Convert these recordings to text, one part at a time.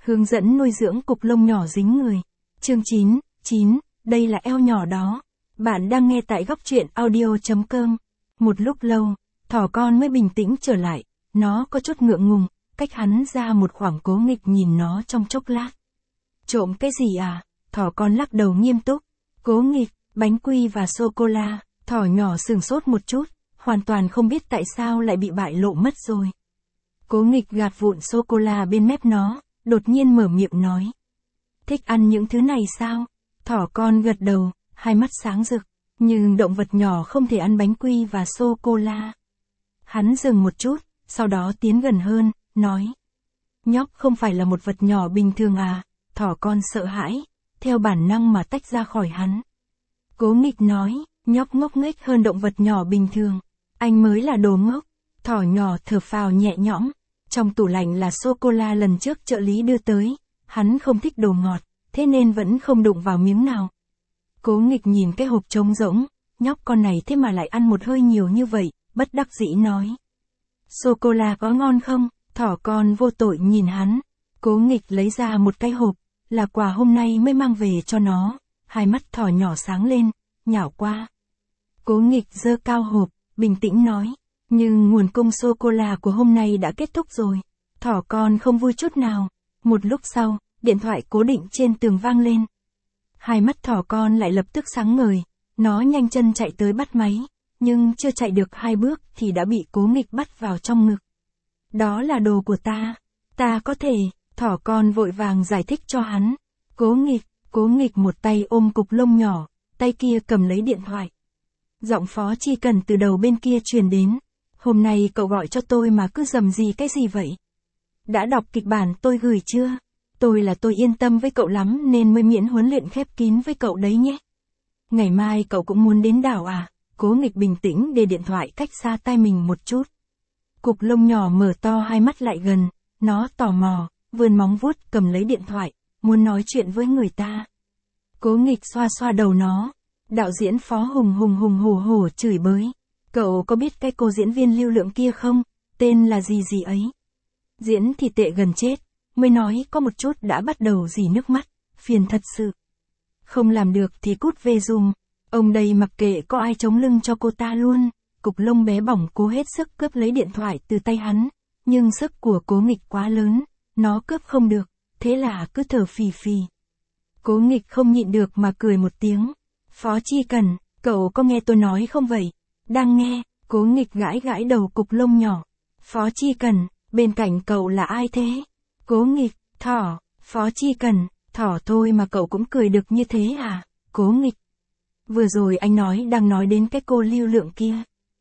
Hướng dẫn nuôi dưỡng cục lông nhỏ dính người. Chương 9, đây là eo nhỏ đó. Bạn đang nghe tại góc truyện audio.com. Một lúc lâu, thỏ con mới bình tĩnh trở lại, nó có chút ngượng ngùng, cách hắn ra một khoảng. Cố Nghịch nhìn nó trong chốc lát. Trộm cái gì à? Thỏ con lắc đầu nghiêm túc. Cố Nghịch, bánh quy và sô-cô-la. Thỏ nhỏ sửng sốt một chút, hoàn toàn không biết tại sao lại bị bại lộ mất rồi. Cố Nghịch gạt vụn sô-cô-la bên mép nó, đột nhiên mở miệng nói. Thích ăn những thứ này sao? Thỏ con gật đầu, hai mắt sáng rực. Nhưng động vật nhỏ không thể ăn bánh quy và sô-cô-la. Hắn dừng một chút, sau đó tiến gần hơn, nói. Nhóc không phải là một vật nhỏ bình thường à? Thỏ con sợ hãi, theo bản năng mà tách ra khỏi hắn. Cố Nghịch nói, nhóc ngốc nghếch hơn động vật nhỏ bình thường. Anh mới là đồ ngốc. Thỏ nhỏ thở phào nhẹ nhõm. Trong tủ lạnh là sô-cô-la lần trước trợ lý đưa tới. Hắn không thích đồ ngọt, thế nên vẫn không đụng vào miếng nào. Cố Nghịch nhìn cái hộp trống rỗng, nhóc con này thế mà lại ăn một hơi nhiều như vậy, bất đắc dĩ nói. Sô-cô-la có ngon không? Thỏ con vô tội nhìn hắn. Cố Nghịch lấy ra một cái hộp, là quà hôm nay mới mang về cho nó. Hai mắt thỏ nhỏ sáng lên, nhảo qua. Cố Nghịch giơ cao hộp, bình tĩnh nói. Nhưng nguồn cung sô-cô-la của hôm nay đã kết thúc rồi. Thỏ con không vui chút nào. Một lúc sau, điện thoại cố định trên tường vang lên. Hai mắt thỏ con lại lập tức sáng ngời. Nó nhanh chân chạy tới bắt máy. Nhưng chưa chạy được 2 bước thì đã bị Cố Nghịch bắt vào trong ngực. Đó là đồ của ta. Ta có thể. Thỏ con vội vàng giải thích cho hắn. Cố Nghịch một tay ôm cục lông nhỏ, tay kia cầm lấy điện thoại. Giọng Phó Chi Cần từ đầu bên kia truyền đến. Hôm nay cậu gọi cho tôi mà cứ rầm rì cái gì vậy? Đã đọc kịch bản tôi gửi chưa? Tôi yên tâm với cậu lắm nên mới miễn huấn luyện khép kín với cậu đấy nhé. Ngày mai cậu cũng muốn đến đảo à? Cố Nghịch bình tĩnh để điện thoại cách xa tai mình một chút. Cục lông nhỏ mở to hai mắt lại gần, nó tò mò, vươn móng vuốt cầm lấy điện thoại, muốn nói chuyện với người ta. Cố Nghịch xoa xoa đầu nó. Đạo diễn Phó hùng hổ chửi bới. Cậu có biết cái cô diễn viên lưu lượng kia không? Tên là gì ấy? Diễn thì tệ gần chết, mới nói có một chút đã bắt đầu rỉ nước mắt, phiền thật sự. Không làm được thì cút về giùm. Ông đây mặc kệ có ai chống lưng cho cô ta luôn. Cục lông bé bỏng cố hết sức cướp lấy điện thoại từ tay hắn, nhưng sức của Cố Nghịch quá lớn, nó cướp không được, thế là cứ thở phì phì. Cố Nghịch không nhịn được mà cười một tiếng. Phó Chi Cần, cậu có nghe tôi nói không vậy? Đang nghe. Cố Nghịch gãi đầu cục lông nhỏ. Phó Chi Cần, bên cạnh cậu là ai thế? Cố Nghịch, thỏ. Phó Chi Cần, thỏ thôi mà cậu cũng cười được như thế à? Cố Nghịch. Vừa rồi anh đang nói đến cái cô lưu lượng kia.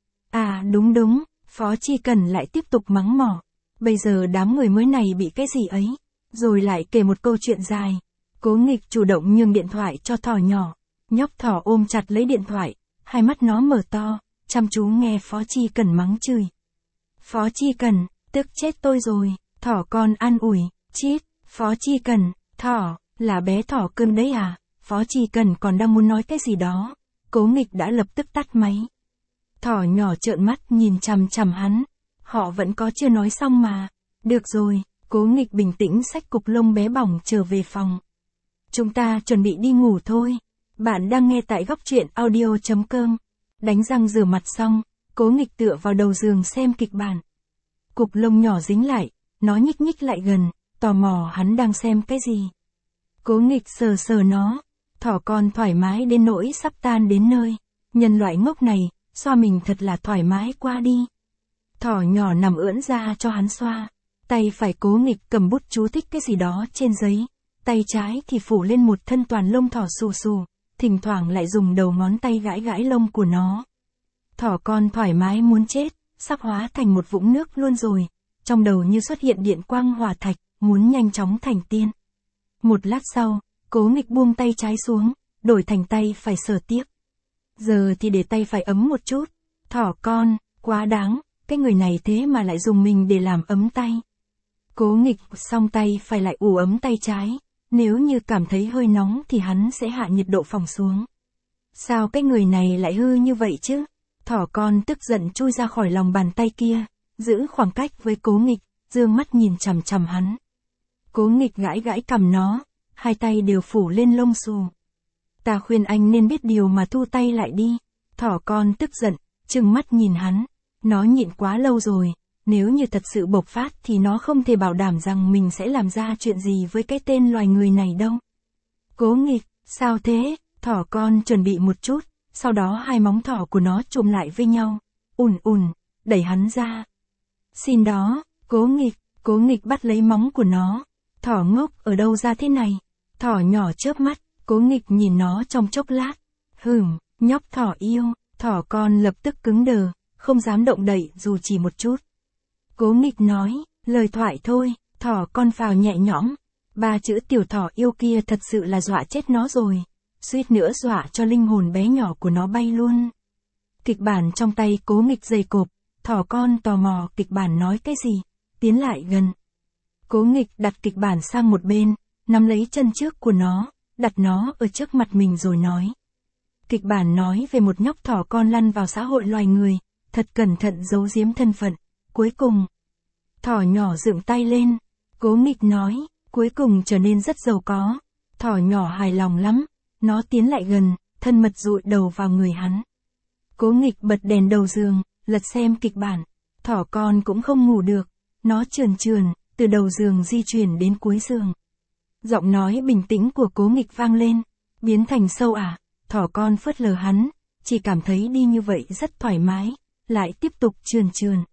À đúng, Phó Chi Cần lại tiếp tục mắng mỏ. Bây giờ đám người mới này bị cái gì ấy? Rồi lại kể một câu chuyện dài. Cố Nghịch chủ động nhường điện thoại cho thỏ nhỏ. Nhóc thỏ ôm chặt lấy điện thoại, hai mắt nó mở to, chăm chú nghe Phó Chi Cần mắng chửi. Phó Chi Cần, tức chết tôi rồi. Thỏ con an ủi. Chít. Phó Chi Cần, thỏ, là bé thỏ cưng đấy à? Phó Chi Cần còn đang muốn nói cái gì đó. Cố Nghịch đã lập tức tắt máy. Thỏ nhỏ trợn mắt nhìn chằm chằm hắn. Họ vẫn có chưa nói xong mà. Được rồi. Cố Nghịch bình tĩnh xách cục lông bé bỏng trở về phòng. Chúng ta chuẩn bị đi ngủ thôi. Bạn đang nghe tại góc truyện audio.com. Đánh răng rửa mặt xong, Cố Nghịch tựa vào đầu giường xem kịch bản. Cục lông nhỏ dính lại, nó nhích lại gần, tò mò hắn đang xem cái gì. Cố Nghịch sờ nó. Thỏ con thoải mái đến nỗi sắp tan đến nơi. Nhân loại ngốc này, xoa mình thật là thoải mái qua đi. Thỏ nhỏ nằm ưỡn ra cho hắn xoa. Tay phải Cố Nghịch cầm bút chú thích cái gì đó trên giấy. Tay trái thì phủ lên một thân toàn lông thỏ xù xù, thỉnh thoảng lại dùng đầu ngón tay gãi lông của nó. Thỏ con thoải mái muốn chết, sắp hóa thành một vũng nước luôn rồi. Trong đầu như xuất hiện điện quang hỏa thạch, muốn nhanh chóng thành tiên. Một lát sau, Cố Nghịch buông tay trái xuống, đổi thành tay phải sờ tiếp. Giờ thì để tay phải ấm một chút. Thỏ con, quá đáng, cái người này thế mà lại dùng mình để làm ấm tay. Cố Nghịch xong tay phải lại ủ ấm tay trái. Nếu như cảm thấy hơi nóng thì hắn sẽ hạ nhiệt độ phòng xuống. Sao cái người này lại hư như vậy chứ? Thỏ con tức giận chui ra khỏi lòng bàn tay kia, giữ khoảng cách với Cố Nghịch, dương mắt nhìn chằm chằm hắn. Cố Nghịch gãi gãi cằm nó, hai tay đều phủ lên lông xù. Ta khuyên anh nên biết điều mà thu tay lại đi. Thỏ con tức giận, trừng mắt nhìn hắn. Nó nhịn quá lâu rồi, nếu như thật sự bộc phát thì nó không thể bảo đảm rằng mình sẽ làm ra chuyện gì với cái tên loài người này đâu. Cố Nghịch, sao thế? Thỏ con chuẩn bị một chút, sau đó hai móng thỏ của nó chụm lại với nhau. Đẩy hắn ra. Xin đó, Cố Nghịch bắt lấy móng của nó. Thỏ ngốc ở đâu ra thế này? Thỏ nhỏ chớp mắt, Cố Nghịch nhìn nó trong chốc lát. Nhóc thỏ yêu, thỏ con lập tức cứng đờ, không dám động đậy dù chỉ một chút. Cố Nghịch nói, lời thoại thôi, thỏ con phào nhẹ nhõm. Ba chữ tiểu thỏ yêu kia thật sự là dọa chết nó rồi. Suýt nữa dọa cho linh hồn bé nhỏ của nó bay luôn. Kịch bản trong tay Cố Nghịch dày cộp, thỏ con tò mò kịch bản nói cái gì, tiến lại gần. Cố Nghịch đặt kịch bản sang một bên, nắm lấy chân trước của nó, đặt nó ở trước mặt mình rồi nói. Kịch bản nói về một nhóc thỏ con lăn vào xã hội loài người, thật cẩn thận giấu giếm thân phận. Cuối cùng, thỏ nhỏ dựng tay lên. Cố Nghịch nói, cuối cùng trở nên rất giàu có. Thỏ nhỏ hài lòng lắm, nó tiến lại gần, thân mật dụi đầu vào người hắn. Cố Nghịch bật đèn đầu giường, lật xem kịch bản. Thỏ con cũng không ngủ được, nó trườn, từ đầu giường di chuyển đến cuối giường. Giọng nói bình tĩnh của Cố Nghịch vang lên, biến thành sâu à? Thỏ con phớt lờ hắn, chỉ cảm thấy đi như vậy rất thoải mái, lại tiếp tục trườn.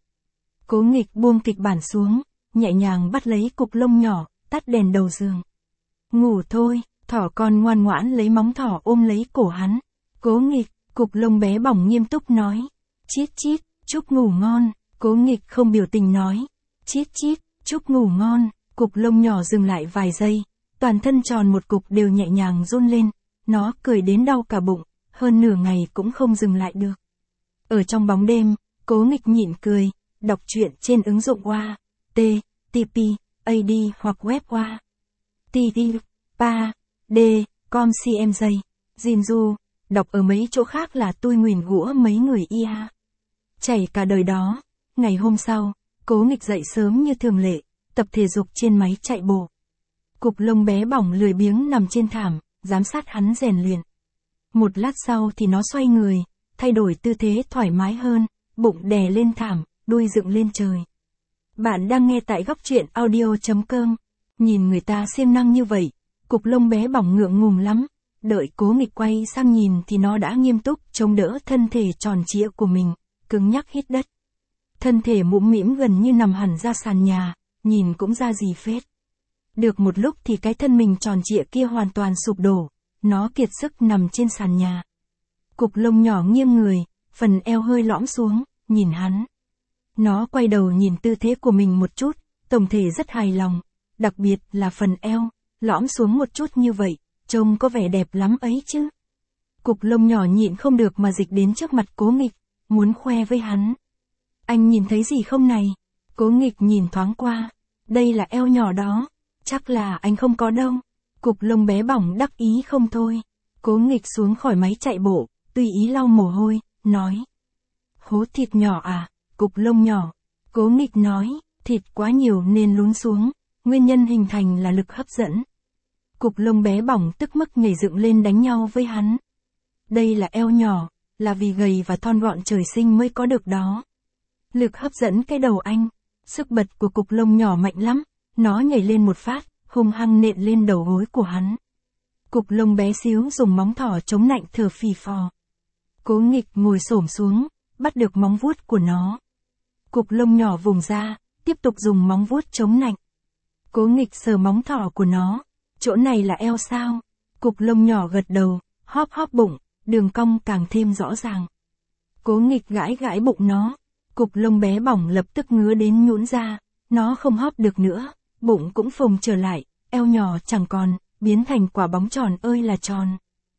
Cố Nghịch buông kịch bản xuống, nhẹ nhàng bắt lấy cục lông nhỏ, tắt đèn đầu giường. Ngủ thôi, thỏ con ngoan ngoãn lấy móng thỏ ôm lấy cổ hắn. Cố Nghịch, cục lông bé bỏng nghiêm túc nói. Chít chít, chúc ngủ ngon. Cố Nghịch không biểu tình nói. Chít chít, chúc ngủ ngon. Cục lông nhỏ dừng lại vài giây, toàn thân tròn một cục đều nhẹ nhàng run lên. Nó cười đến đau cả bụng, hơn nửa ngày cũng không dừng lại được. Ở trong bóng đêm, Cố Nghịch nhịn cười, đọc truyện trên ứng dụng Wa, T, TP, AD hoặc web Wa. TT, Pa, D, Com CMJ, Jinju, đọc ở mấy chỗ khác là tôi nguyền rủa mấy người ia. Chảy cả đời đó. Ngày hôm sau, Cố Nghịch dậy sớm như thường lệ, tập thể dục trên máy chạy bộ. Cục lông bé bỏng lười biếng nằm trên thảm, giám sát hắn rèn luyện. Một lát sau thì nó xoay người, thay đổi tư thế thoải mái hơn, bụng đè lên thảm, đuôi dựng lên trời. Bạn đang nghe tại góc truyện audio.com. Nhìn người ta siêng năng như vậy, cục lông bé bỏng ngượng ngùng lắm. Đợi Cố Nghịch quay sang nhìn thì nó đã nghiêm túc chống đỡ thân thể tròn trịa của mình, cứng nhắc hít đất. Thân thể mũm mĩm gần như nằm hẳn ra sàn nhà, nhìn cũng ra gì phết. Được một lúc thì cái thân mình tròn trịa kia hoàn toàn sụp đổ, nó kiệt sức nằm trên sàn nhà. Cục lông nhỏ nghiêng người, phần eo hơi lõm xuống, nhìn hắn. Nó quay đầu nhìn tư thế của mình một chút, tổng thể rất hài lòng, đặc biệt là phần eo, lõm xuống một chút như vậy, trông có vẻ đẹp lắm ấy chứ. Cục lông nhỏ nhịn không được mà dịch đến trước mặt Cố Nghịch, muốn khoe với hắn. Anh nhìn thấy gì không này? Cố Nghịch nhìn thoáng qua, đây là eo nhỏ đó, chắc là anh không có đâu. Cục lông bé bỏng đắc ý không thôi. Cố Nghịch xuống khỏi máy chạy bộ, tùy ý lau mồ hôi, nói. Hố thịt nhỏ à? Cục lông nhỏ. Cố Nghịch nói, thịt quá nhiều nên lún xuống, nguyên nhân hình thành là lực hấp dẫn. Cục lông bé bỏng tức mức nhảy dựng lên đánh nhau với hắn. Đây là eo nhỏ, là vì gầy và thon gọn trời sinh mới có được đó. Lực hấp dẫn cái đầu anh. Sức bật của cục lông nhỏ mạnh lắm, nó nhảy lên một phát, hung hăng nện lên đầu gối của hắn. Cục lông bé xíu dùng móng thỏ chống nạnh thở phì phò. Cố Nghịch ngồi xổm xuống, bắt được móng vuốt của nó. Cục lông nhỏ vùng ra, tiếp tục dùng móng vuốt chống nạnh. Cố Nghịch sờ móng thỏ của nó. Chỗ này là eo sao? Cục lông nhỏ gật đầu, hóp hóp bụng, đường cong càng thêm rõ ràng. Cố Nghịch gãi gãi bụng nó. Cục lông bé bỏng lập tức ngứa đến nhũn ra, nó không hóp được nữa, bụng cũng phồng trở lại, eo nhỏ chẳng còn, biến thành quả bóng tròn ơi là tròn.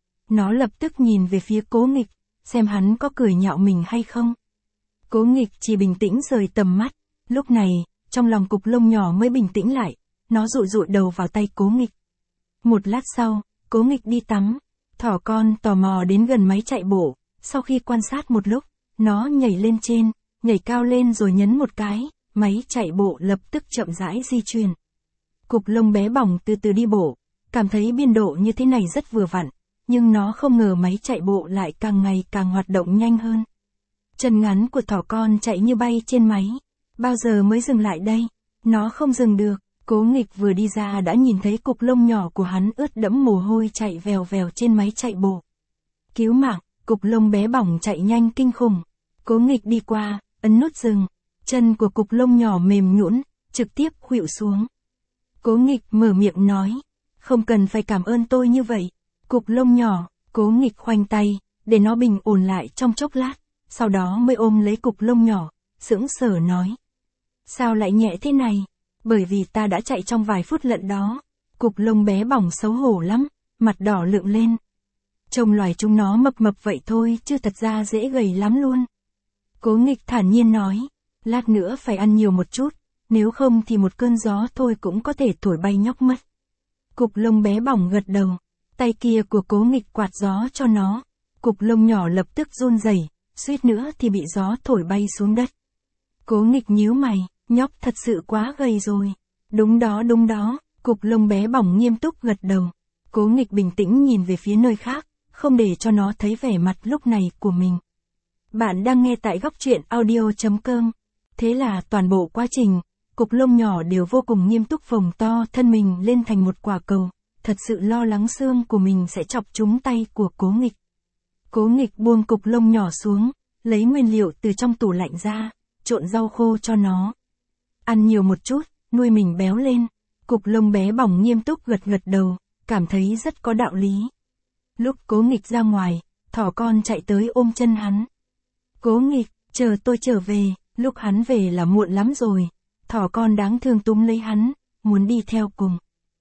Nó lập tức nhìn về phía Cố Nghịch, xem hắn có cười nhạo mình hay không. Cố Nghịch chỉ bình tĩnh rời tầm mắt, lúc này, trong lòng cục lông nhỏ mới bình tĩnh lại, nó dụi dụi đầu vào tay Cố Nghịch. Một lát sau, Cố Nghịch đi tắm, thỏ con tò mò đến gần máy chạy bộ, sau khi quan sát một lúc, nó nhảy lên trên, nhảy cao lên rồi nhấn một cái, máy chạy bộ lập tức chậm rãi di chuyển. Cục lông bé bỏng từ từ đi bộ, cảm thấy biên độ như thế này rất vừa vặn, nhưng nó không ngờ máy chạy bộ lại càng ngày càng hoạt động nhanh hơn. Chân ngắn của thỏ con chạy như bay trên máy. Bao giờ mới dừng lại đây? Nó không dừng được. Cố Nghịch vừa đi ra đã nhìn thấy cục lông nhỏ của hắn ướt đẫm mồ hôi chạy vèo vèo trên máy chạy bộ. Cứu mạng, cục lông bé bỏng chạy nhanh kinh khủng. Cố Nghịch đi qua, ấn nút dừng. Chân của cục lông nhỏ mềm nhũn, trực tiếp khuỵu xuống. Cố Nghịch mở miệng nói, không cần phải cảm ơn tôi như vậy. Cục lông nhỏ, Cố Nghịch khoanh tay, để nó bình ổn lại trong chốc lát, sau đó mới ôm lấy cục lông nhỏ, sững sờ nói. Sao lại nhẹ thế này? Bởi vì ta đã chạy trong vài phút lận đó. Cục lông bé bỏng xấu hổ lắm, mặt đỏ lựng lên. Trông loài chúng nó mập mập vậy thôi chứ thật ra dễ gầy lắm luôn. Cố Nghịch thản nhiên nói, lát nữa phải ăn nhiều một chút, nếu không thì một cơn gió thôi cũng có thể thổi bay nhóc mất. Cục lông bé bỏng gật đầu, tay kia của Cố Nghịch quạt gió cho nó. Cục lông nhỏ lập tức run rẩy, suýt nữa thì bị gió thổi bay xuống đất. Cố Nghịch nhíu mày, nhóc thật sự quá gầy rồi. Đúng đó, cục lông bé bỏng nghiêm túc gật đầu. Cố Nghịch bình tĩnh nhìn về phía nơi khác, không để cho nó thấy vẻ mặt lúc này của mình. Bạn đang nghe tại góc truyện audio.com. Thế là toàn bộ quá trình, cục lông nhỏ đều vô cùng nghiêm túc phồng to thân mình lên thành một quả cầu, thật sự lo lắng xương của mình sẽ chọc trúng tay của Cố Nghịch. Cố Nghịch buông cục lông nhỏ xuống, lấy nguyên liệu từ trong tủ lạnh ra, trộn rau khô cho nó. Ăn nhiều một chút, nuôi mình béo lên. Cục lông bé bỏng nghiêm túc gật gật đầu, cảm thấy rất có đạo lý. Lúc Cố Nghịch ra ngoài, thỏ con chạy tới ôm chân hắn. Cố Nghịch, chờ tôi trở về. Lúc hắn về là muộn lắm rồi. Thỏ con đáng thương túm lấy hắn, muốn đi theo cùng.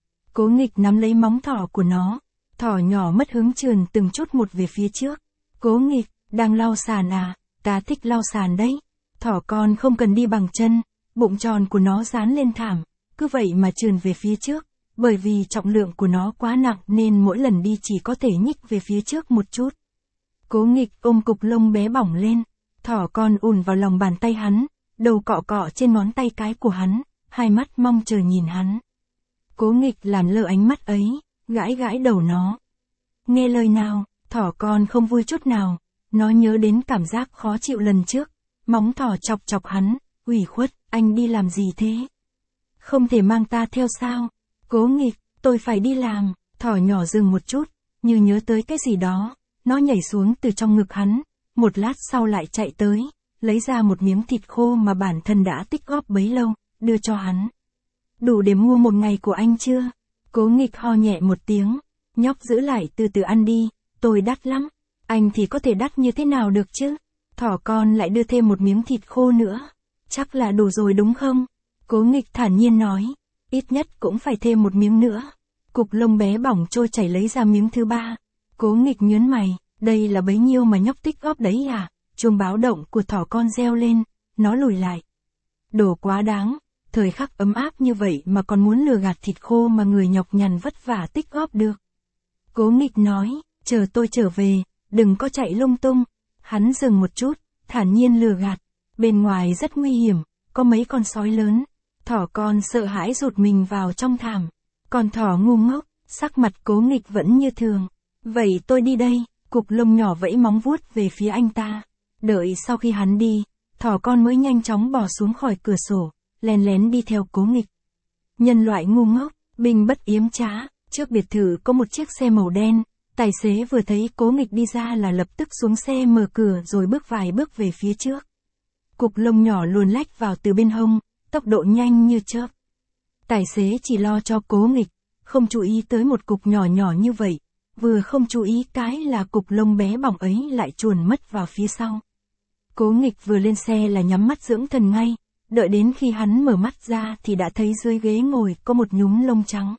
Cố Nghịch nắm lấy móng thỏ của nó. Thỏ nhỏ mất hứng trườn từng chút một về phía trước. Cố Nghịch, đang lau sàn à? Ta thích lau sàn đấy. Thỏ con không cần đi bằng chân, bụng tròn của nó dán lên thảm, cứ vậy mà trườn về phía trước. Bởi vì trọng lượng của nó quá nặng nên mỗi lần đi chỉ có thể nhích về phía trước một chút. Cố Nghịch ôm cục lông bé bỏng lên. Thỏ con ùn vào lòng bàn tay hắn, đầu cọ cọ trên ngón tay cái của hắn, hai mắt mong chờ nhìn hắn. Cố Nghịch làm lơ ánh mắt ấy, gãi gãi đầu nó. Nghe lời nào, thỏ con không vui chút nào, nó nhớ đến cảm giác khó chịu lần trước. Móng thỏ chọc chọc hắn, ủy khuất, anh đi làm gì thế? Không thể mang ta theo sao? Cố Nghịch, tôi phải đi làm. Thỏ nhỏ dừng một chút, như nhớ tới cái gì đó, nó nhảy xuống từ trong ngực hắn, một lát sau lại chạy tới, lấy ra một miếng thịt khô mà bản thân đã tích góp bấy lâu, đưa cho hắn. Đủ để mua một ngày của anh chưa? Cố Nghịch ho nhẹ một tiếng, nhóc giữ lại từ từ ăn đi, tôi đắt lắm. Anh thì có thể đắt như thế nào được chứ? Thỏ con lại đưa thêm một miếng thịt khô nữa. Chắc là đủ rồi đúng không? Cố Nghịch thản nhiên nói, ít nhất cũng phải thêm một miếng nữa. Cục lông bé bỏng trôi chảy lấy ra miếng thứ ba. Cố Nghịch nhớn mày, đây là bấy nhiêu mà nhóc tích góp đấy à? Chuông báo động của thỏ con reo lên, nó lùi lại. Đồ quá đáng, thời khắc ấm áp như vậy mà còn muốn lừa gạt thịt khô mà người nhọc nhằn vất vả tích góp được. Cố Nghịch nói, chờ tôi trở về, đừng có chạy lung tung. Hắn dừng một chút, thản nhiên lừa gạt. Bên ngoài rất nguy hiểm, có mấy con sói lớn. Thỏ con sợ hãi rụt mình vào trong thảm. Còn thỏ ngu ngốc, sắc mặt Cố Nghịch vẫn như thường. Vậy tôi đi đây. Cục lông nhỏ vẫy móng vuốt về phía anh ta. Đợi sau khi hắn đi, thỏ con mới nhanh chóng bò xuống khỏi cửa sổ, lén lén đi theo Cố Nghịch. Nhân loại ngu ngốc, binh bất yếm trá. Trước biệt thự có một chiếc xe màu đen. Tài xế vừa thấy Cố Nghịch đi ra là lập tức xuống xe mở cửa rồi bước vài bước về phía trước. Cục lông nhỏ luồn lách vào từ bên hông, tốc độ nhanh như chớp. Tài xế chỉ lo cho Cố Nghịch, không chú ý tới một cục nhỏ nhỏ như vậy, vừa không chú ý cái là cục lông bé bỏng ấy lại chuồn mất vào phía sau. Cố Nghịch vừa lên xe là nhắm mắt dưỡng thần ngay, đợi đến khi hắn mở mắt ra thì đã thấy dưới ghế ngồi có một nhúm lông trắng.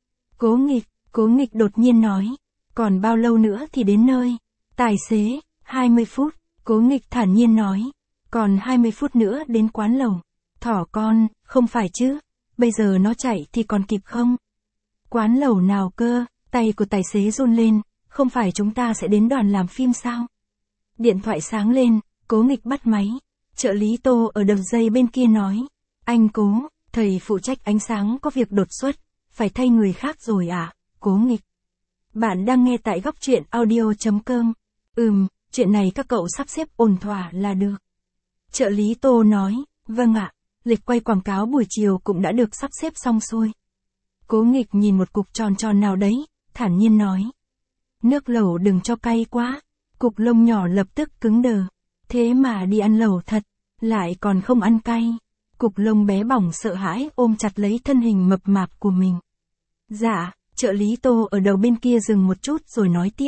Cố Nghịch đột nhiên nói, còn bao lâu nữa thì đến nơi? Tài xế, 20 phút, Cố Nghịch thản nhiên nói, còn 20 phút nữa đến quán lẩu. Thỏ con, không phải chứ, bây giờ nó chạy thì còn kịp không? Quán lẩu nào cơ? Tay của tài xế run lên, không phải chúng ta sẽ đến đoàn làm phim sao? Điện thoại sáng lên, Cố Nghịch bắt máy. Trợ lý Tô ở đầu dây bên kia nói, anh Cố, thầy phụ trách ánh sáng có việc đột xuất, phải thay người khác rồi à, Cố Nghịch. Bạn đang nghe tại góc truyện audio.com. Chuyện này các cậu sắp xếp ổn thỏa là được. Trợ lý Tô nói, vâng ạ, lịch quay quảng cáo buổi chiều cũng đã được sắp xếp xong xuôi. Cố Nghịch nhìn một cục tròn tròn nào đấy, thản nhiên nói. Nước lẩu đừng cho cay quá. Cục lông nhỏ lập tức cứng đờ. Thế mà đi ăn lẩu thật, lại còn không ăn cay. Cục lông bé bỏng sợ hãi ôm chặt lấy thân hình mập mạp của mình. Dạ, trợ lý Tô ở đầu bên kia dừng một chút rồi nói tiếp.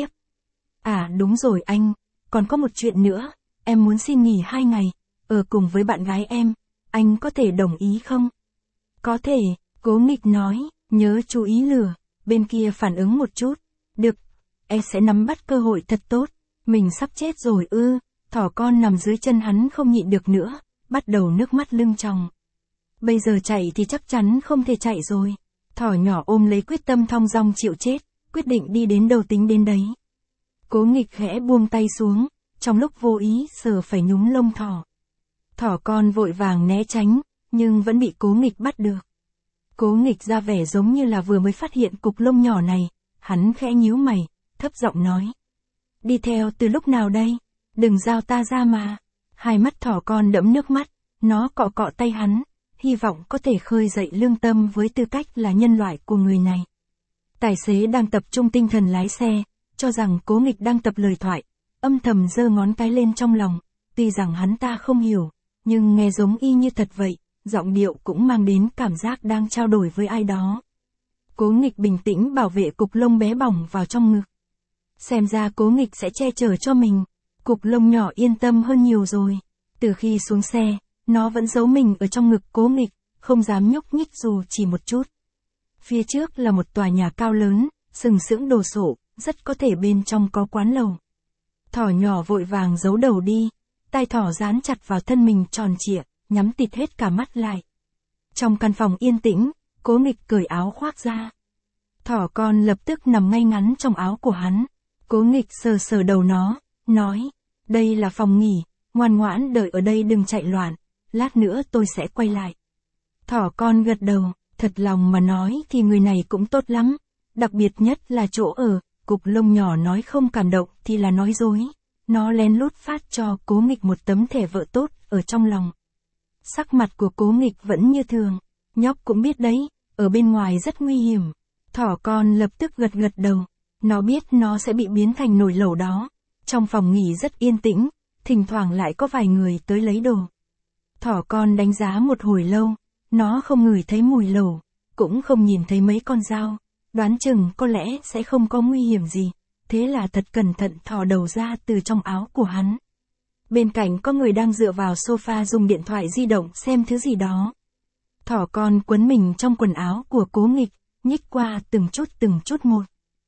À đúng rồi anh, còn có một chuyện nữa, em muốn xin nghỉ 2 ngày, ở cùng với bạn gái em, anh có thể đồng ý không? Có thể, Cố Nghịch nói, nhớ chú ý lửa, bên kia phản ứng một chút. Được, em sẽ nắm bắt cơ hội thật tốt, mình sắp chết rồi ư. Thỏ con nằm dưới chân hắn không nhịn được nữa, bắt đầu nước mắt lưng tròng. Bây giờ chạy thì chắc chắn không thể chạy rồi. Thỏ nhỏ ôm lấy quyết tâm thong dong chịu chết, quyết định đi đến đâu tính đến đấy. Cố Nghịch khẽ buông tay xuống, trong lúc vô ý sờ phải nhúm lông thỏ. Thỏ con vội vàng né tránh, nhưng vẫn bị Cố Nghịch bắt được. Cố Nghịch ra vẻ giống như là vừa mới phát hiện cục lông nhỏ này, hắn khẽ nhíu mày, thấp giọng nói. Đi theo từ lúc nào đây? Đừng giao ta ra mà. Hai mắt thỏ con đẫm nước mắt, nó cọ cọ tay hắn, hy vọng có thể khơi dậy lương tâm với tư cách là nhân loại của người này. Tài xế đang tập trung tinh thần lái xe, cho rằng Cố Nghịch đang tập lời thoại, âm thầm giơ ngón cái lên trong lòng, tuy rằng hắn ta không hiểu, nhưng nghe giống y như thật vậy, giọng điệu cũng mang đến cảm giác đang trao đổi với ai đó. Cố Nghịch bình tĩnh bảo vệ cục lông bé bỏng vào trong ngực. Xem ra Cố Nghịch sẽ che chở cho mình. Cục lông nhỏ yên tâm hơn nhiều rồi. Từ khi xuống xe, nó vẫn giấu mình ở trong ngực Cố Nghịch, không dám nhúc nhích dù chỉ một chút. Phía trước là một tòa nhà cao lớn, sừng sững đồ sộ, rất có thể bên trong có quán lẩu. Thỏ nhỏ vội vàng giấu đầu đi, tai thỏ dán chặt vào thân mình tròn trịa, nhắm tịt hết cả mắt lại. Trong căn phòng yên tĩnh, Cố Nghịch cởi áo khoác ra. Thỏ con lập tức nằm ngay ngắn trong áo của hắn. Cố Nghịch sờ sờ đầu nó, nói, đây là phòng nghỉ, ngoan ngoãn đợi ở đây đừng chạy loạn, lát nữa tôi sẽ quay lại. Thỏ con gật đầu, thật lòng mà nói thì người này cũng tốt lắm, đặc biệt nhất là chỗ ở, cục lông nhỏ nói không cảm động thì là nói dối. Nó lén lút phát cho Cố Nghịch một tấm thẻ vợ tốt ở trong lòng. Sắc mặt của Cố Nghịch vẫn như thường, nhóc cũng biết đấy, ở bên ngoài rất nguy hiểm. Thỏ con lập tức gật gật đầu, nó biết nó sẽ bị biến thành nồi lẩu đó. Trong phòng nghỉ rất yên tĩnh, thỉnh thoảng lại có vài người tới lấy đồ. Thỏ con đánh giá một hồi lâu, nó không ngửi thấy mùi lẩu, cũng không nhìn thấy mấy con dao, đoán chừng có lẽ sẽ không có nguy hiểm gì, thế là thật cẩn thận thò đầu ra từ trong áo của hắn. Bên cạnh có người đang dựa vào sofa dùng điện thoại di động xem thứ gì đó. Thỏ con quấn mình trong quần áo của Cố Nghịch, nhích qua từng chút một.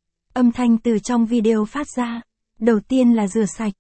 Âm thanh từ trong video phát ra. Đầu tiên là rửa sạch,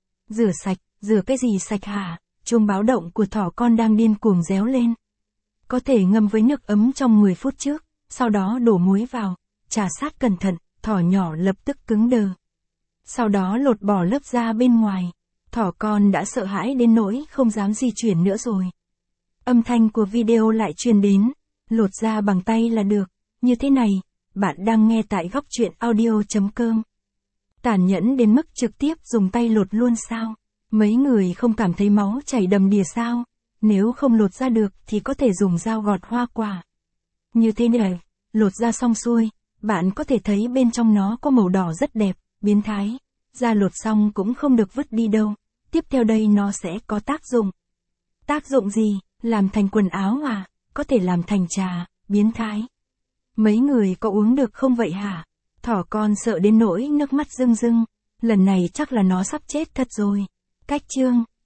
rửa cái gì sạch hả? Chuông báo động của thỏ con đang điên cuồng réo lên. Có thể ngâm với nước ấm trong 10 phút trước, sau đó đổ muối vào, trà sát cẩn thận, thỏ nhỏ lập tức cứng đờ. Sau đó lột bỏ lớp da bên ngoài, thỏ con đã sợ hãi đến nỗi không dám di chuyển nữa rồi. Âm thanh của video lại truyền đến, lột da bằng tay là được, như thế này, bạn đang nghe tại góc truyện audio.com. Tàn nhẫn đến mức trực tiếp dùng tay lột luôn sao? Mấy người không cảm thấy máu chảy đầm đìa sao? Nếu không lột ra được thì có thể dùng dao gọt hoa quả. Như thế này, lột ra xong xuôi, bạn có thể thấy bên trong nó có màu đỏ rất đẹp, biến thái. Da lột xong cũng không được vứt đi đâu. Tiếp theo đây nó sẽ có tác dụng. Tác dụng gì? Làm thành quần áo à? Có thể làm thành trà, biến thái. Mấy người có uống được không vậy hả? Thỏ con sợ đến nỗi nước mắt rưng rưng. Lần này chắc là nó sắp chết thật rồi. Cách chương